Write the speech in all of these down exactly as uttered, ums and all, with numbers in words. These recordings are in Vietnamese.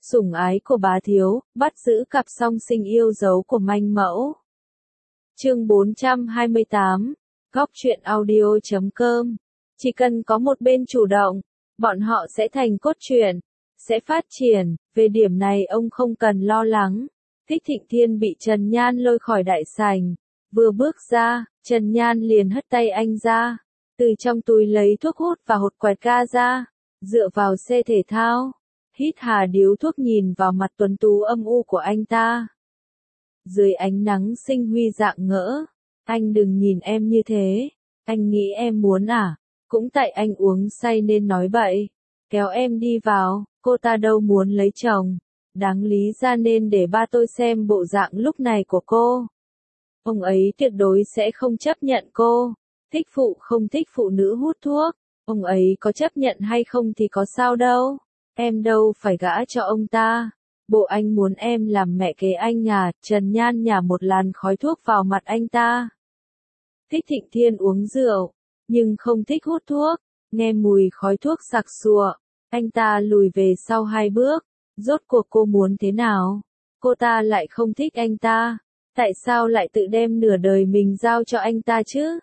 Sủng ái của bá thiếu, bắt giữ cặp song sinh yêu dấu của manh mẫu. Chương bốn trăm hai mươi tám, góc truyện audio chấm com. Chỉ cần có một bên chủ động, bọn họ sẽ thành cốt truyện, sẽ phát triển, về điểm này ông không cần lo lắng. Thích Thịnh Thiên bị Trần Nhan lôi khỏi đại sảnh, vừa bước ra, Trần Nhan liền hất tay anh ra, từ trong túi lấy thuốc hút và hột quẹt ga ra, dựa vào xe thể thao, hít hà điếu thuốc nhìn vào mặt tuấn tú âm u của anh ta. Dưới ánh nắng sinh huy rạng ngỡ, anh đừng nhìn em như thế, anh nghĩ em muốn à, cũng tại anh uống say nên nói bậy, kéo em đi vào, cô ta đâu muốn lấy chồng, đáng lý ra nên để ba tôi xem bộ dạng lúc này của cô. Ông ấy tuyệt đối sẽ không chấp nhận cô, thích phụ không thích phụ nữ hút thuốc, ông ấy có chấp nhận hay không thì có sao đâu, em đâu phải gả cho ông ta. Bộ anh muốn em làm mẹ kế anh à, Trần Nhan nhả một làn khói thuốc vào mặt anh ta. Thích Thịnh Thiên uống rượu, nhưng không thích hút thuốc, nghe mùi khói thuốc sặc sụa, anh ta lùi về sau hai bước, rốt cuộc cô muốn thế nào? Cô ta lại không thích anh ta, tại sao lại tự đem nửa đời mình giao cho anh ta chứ?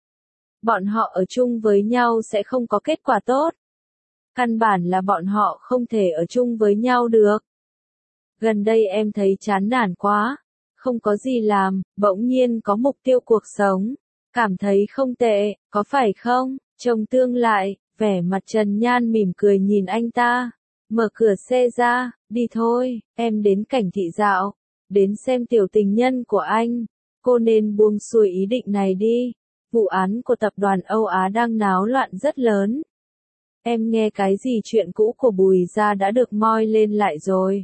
Bọn họ ở chung với nhau sẽ không có kết quả tốt. Căn bản là bọn họ không thể ở chung với nhau được. Gần đây em thấy chán nản quá, không có gì làm, bỗng nhiên có mục tiêu cuộc sống, cảm thấy không tệ, có phải không? Chồng tương lại, vẻ mặt Trần Nhan mỉm cười nhìn anh ta, mở cửa xe ra, đi thôi, em đến cảnh thị dạo, đến xem tiểu tình nhân của anh, cô nên buông xuôi ý định này đi, vụ án của tập đoàn Âu Á đang náo loạn rất lớn. Em nghe cái gì chuyện cũ của Bùi gia đã được moi lên lại rồi.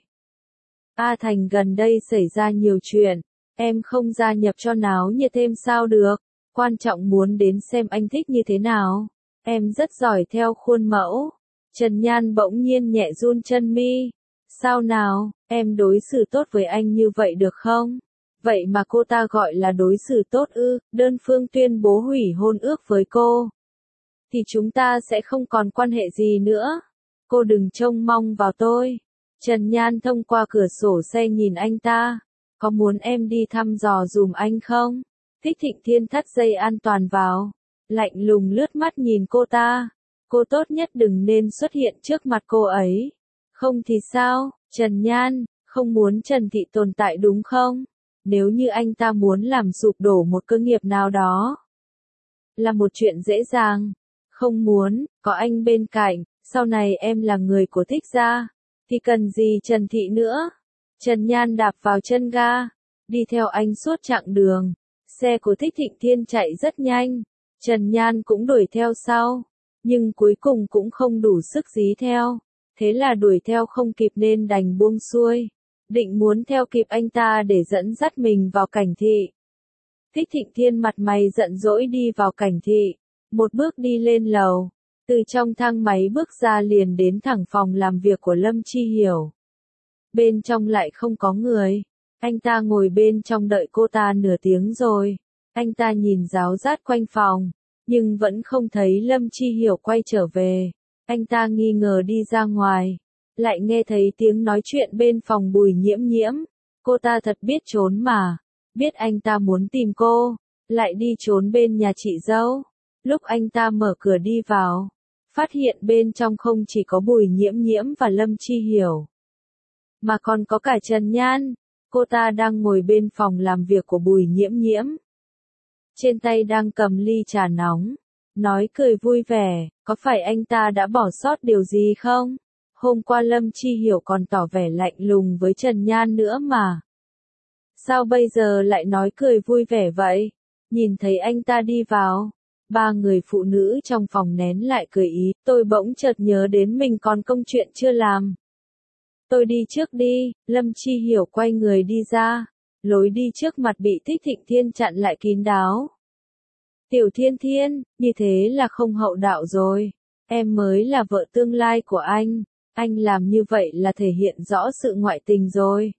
A Thành gần đây xảy ra nhiều chuyện, em không gia nhập cho náo nhiệt thêm sao được, quan trọng muốn đến xem anh thích như thế nào, em rất giỏi theo khuôn mẫu. Trần Nhan bỗng nhiên nhẹ run chân mi, sao nào, em đối xử tốt với anh như vậy được không? Vậy mà cô ta gọi là đối xử tốt ư, đơn phương tuyên bố hủy hôn ước với cô. Thì chúng ta sẽ không còn quan hệ gì nữa, cô đừng trông mong vào tôi. Trần Nhan thông qua cửa sổ xe nhìn anh ta, có muốn em đi thăm dò dùm anh không? Thích Thịnh Thiên thắt dây an toàn vào, lạnh lùng lướt mắt nhìn cô ta, cô tốt nhất đừng nên xuất hiện trước mặt cô ấy. Không thì sao, Trần Nhan, không muốn Trần Thị tồn tại đúng không? Nếu như anh ta muốn làm sụp đổ một cơ nghiệp nào đó, là một chuyện dễ dàng. Không muốn, có anh bên cạnh, sau này em là người của Thích gia, thì cần gì Trần Thị nữa? Trần Nhan đạp vào chân ga, đi theo anh suốt chặng đường, xe của Thích Thịnh Thiên chạy rất nhanh, Trần Nhan cũng đuổi theo sau, nhưng cuối cùng cũng không đủ sức dí theo, thế là đuổi theo không kịp nên đành buông xuôi, định muốn theo kịp anh ta để dẫn dắt mình vào cảnh thị. Thích Thịnh Thiên mặt mày giận dỗi đi vào cảnh thị, một bước đi lên lầu, từ trong thang máy bước ra liền đến thẳng phòng làm việc của Lâm Chi Hiểu. Bên trong lại không có người, anh ta ngồi bên trong đợi cô ta nửa tiếng rồi, anh ta nhìn ráo rát quanh phòng, nhưng vẫn không thấy Lâm Chi Hiểu quay trở về, anh ta nghi ngờ đi ra ngoài, lại nghe thấy tiếng nói chuyện bên phòng Bùi Nhiễm Nhiễm, cô ta thật biết trốn mà, biết anh ta muốn tìm cô, lại đi trốn bên nhà chị dâu. Lúc anh ta mở cửa đi vào, phát hiện bên trong không chỉ có Bùi Nhiễm Nhiễm và Lâm Chi Hiểu, mà còn có cả Trần Nhan, cô ta đang ngồi bên phòng làm việc của Bùi Nhiễm Nhiễm. Trên tay đang cầm ly trà nóng, nói cười vui vẻ, có phải anh ta đã bỏ sót điều gì không? Hôm qua Lâm Chi Hiểu còn tỏ vẻ lạnh lùng với Trần Nhan nữa mà. Sao bây giờ lại nói cười vui vẻ vậy? Nhìn thấy anh ta đi vào, ba người phụ nữ trong phòng nén lại cười ý, tôi bỗng chợt nhớ đến mình còn công chuyện chưa làm. Tôi đi trước đi, Lâm Chi Hiểu quay người đi ra, lối đi trước mặt bị Thích Thịnh Thiên chặn lại kín đáo. Tiểu Thiên Thiên, như thế là không hậu đạo rồi, em mới là vợ tương lai của anh, anh làm như vậy là thể hiện rõ sự ngoại tình rồi.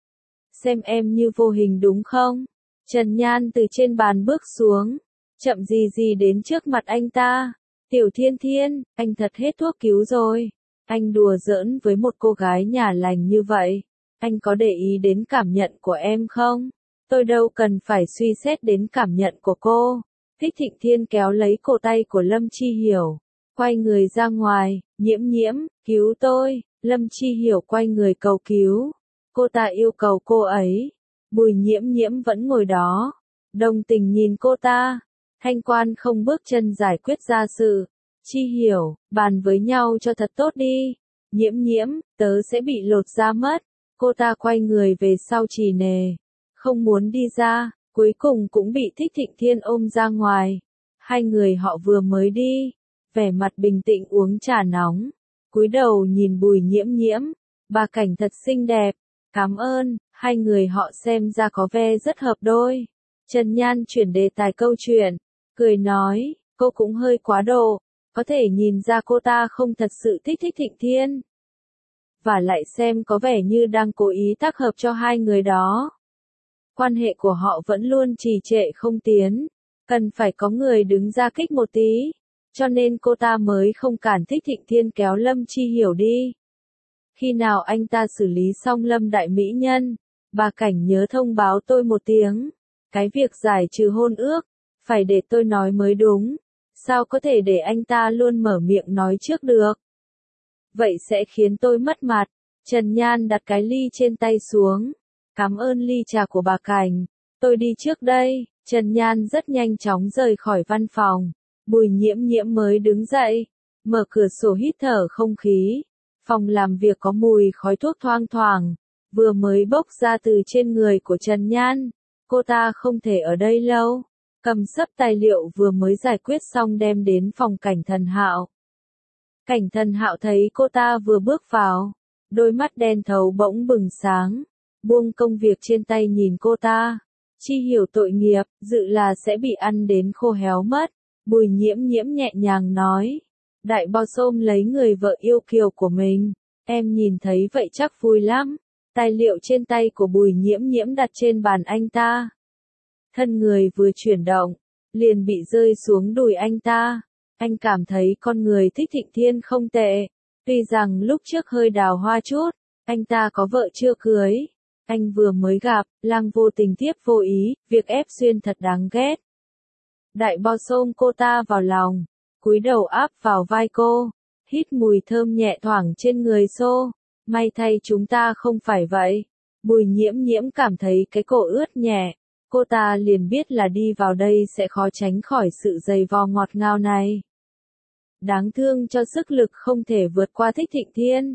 Xem em như vô hình đúng không? Trần Nhan từ trên bàn bước xuống, chậm gì gì đến trước mặt anh ta. Tiểu Thiên Thiên, anh thật hết thuốc cứu rồi. Anh đùa giỡn với một cô gái nhà lành như vậy. Anh có để ý đến cảm nhận của em không? Tôi đâu cần phải suy xét đến cảm nhận của cô. Thích Thịnh Thiên kéo lấy cổ tay của Lâm Chi Hiểu. Quay người ra ngoài, Nhiễm Nhiễm, cứu tôi. Lâm Chi Hiểu quay người cầu cứu. Cô ta yêu cầu cô ấy. Bùi Nhiễm Nhiễm vẫn ngồi đó. Đồng tình nhìn cô ta. Thanh Quan không bước chân giải quyết ra sự. Chi Hiểu, bàn với nhau cho thật tốt đi. Nhiễm Nhiễm, tớ sẽ bị lột da mất. Cô ta quay người về sau trì nề. Không muốn đi ra, cuối cùng cũng bị Thích Thịnh Thiên ôm ra ngoài. Hai người họ vừa mới đi. Vẻ mặt bình tĩnh uống trà nóng. Cúi đầu nhìn Bùi Nhiễm Nhiễm. Bà Cảnh thật xinh đẹp. Cảm ơn, hai người họ xem ra có vẻ rất hợp đôi. Trần Nhan chuyển đề tài câu chuyện. Cười nói, cô cũng hơi quá độ. Có thể nhìn ra cô ta không thật sự thích Thích Thịnh Thiên. Và lại xem có vẻ như đang cố ý tác hợp cho hai người đó. Quan hệ của họ vẫn luôn trì trệ không tiến. Cần phải có người đứng ra kích một tí. Cho nên cô ta mới không cản Thích Thịnh Thiên kéo Lâm Chi Hiểu đi. Khi nào anh ta xử lý xong Lâm Đại Mỹ Nhân, bà Cảnh nhớ thông báo tôi một tiếng. Cái việc giải trừ hôn ước, phải để tôi nói mới đúng. Sao có thể để anh ta luôn mở miệng nói trước được? Vậy sẽ khiến tôi mất mặt. Trần Nhan đặt cái ly trên tay xuống. Cảm ơn ly trà của bà Cảnh. Tôi đi trước đây. Trần Nhan rất nhanh chóng rời khỏi văn phòng. Bùi Nhiễm Nhiễm mới đứng dậy. Mở cửa sổ hít thở không khí. Phòng làm việc có mùi khói thuốc thoang thoảng. Vừa mới bốc ra từ trên người của Trần Nhan. Cô ta không thể ở đây lâu. Cầm sấp tài liệu vừa mới giải quyết xong đem đến phòng Cảnh Thần Hạo. Cảnh Thần Hạo thấy cô ta vừa bước vào. Đôi mắt đen thấu bỗng bừng sáng. Buông công việc trên tay nhìn cô ta. Chi Hiểu tội nghiệp, dự là sẽ bị ăn đến khô héo mất. Bùi Nhiễm Nhiễm nhẹ nhàng nói. Đại bò xôm lấy người vợ yêu kiều của mình. Em nhìn thấy vậy chắc vui lắm. Tài liệu trên tay của Bùi Nhiễm Nhiễm đặt trên bàn anh ta. Thân người vừa chuyển động, liền bị rơi xuống đùi anh ta. Anh cảm thấy con người Thích Thịnh Thiên không tệ. Tuy rằng lúc trước hơi đào hoa chút, anh ta có vợ chưa cưới. Anh vừa mới gặp, lang vô tình tiếp vô ý, việc ép xuyên thật đáng ghét. Đại bò xôm cô ta vào lòng, cúi đầu áp vào vai cô, hít mùi thơm nhẹ thoảng trên người xô. May thay chúng ta không phải vậy. Bùi Nhiễm Nhiễm cảm thấy cái cổ ướt nhẹ. Cô ta liền biết là đi vào đây sẽ khó tránh khỏi sự dày vò ngọt ngào này. Đáng thương cho sức lực không thể vượt qua Thích Thịnh Thiên.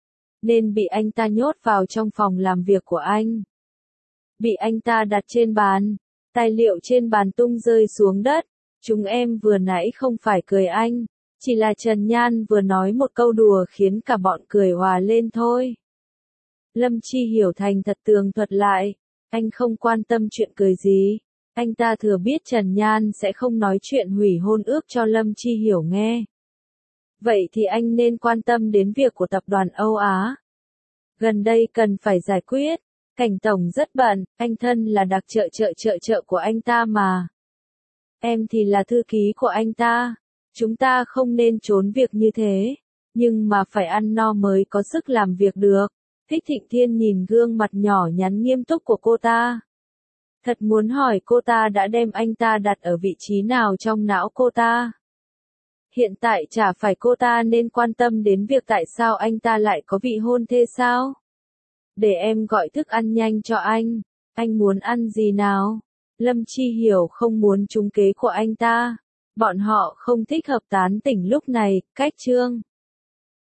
Nên bị anh ta nhốt vào trong phòng làm việc của anh. Bị anh ta đặt trên bàn. Tài liệu trên bàn tung rơi xuống đất. Chúng em vừa nãy không phải cười anh. Chỉ là Trần Nhan vừa nói một câu đùa khiến cả bọn cười hòa lên thôi. Lâm Chi Hiểu thành thật tường thuật lại. Anh không quan tâm chuyện cười gì. Anh ta thừa biết Trần Nhan sẽ không nói chuyện hủy hôn ước cho Lâm Chi Hiểu nghe. Vậy thì anh nên quan tâm đến việc của tập đoàn Âu Á. Gần đây cần phải giải quyết. Cảnh Tổng rất bận, anh thân là đặc trợ trợ trợ trợ của anh ta mà. Em thì là thư ký của anh ta. Chúng ta không nên trốn việc như thế. Nhưng mà phải ăn no mới có sức làm việc được. Thích Thịnh Thiên nhìn gương mặt nhỏ nhắn nghiêm túc của cô ta. Thật muốn hỏi cô ta đã đem anh ta đặt ở vị trí nào trong não cô ta. Hiện tại chả phải cô ta nên quan tâm đến việc tại sao anh ta lại có vị hôn thê sao? Để em gọi thức ăn nhanh cho anh. Anh muốn ăn gì nào? Lâm Chi Hiểu không muốn trúng kế của anh ta. Bọn họ không thích hợp tán tỉnh lúc này, cách chương.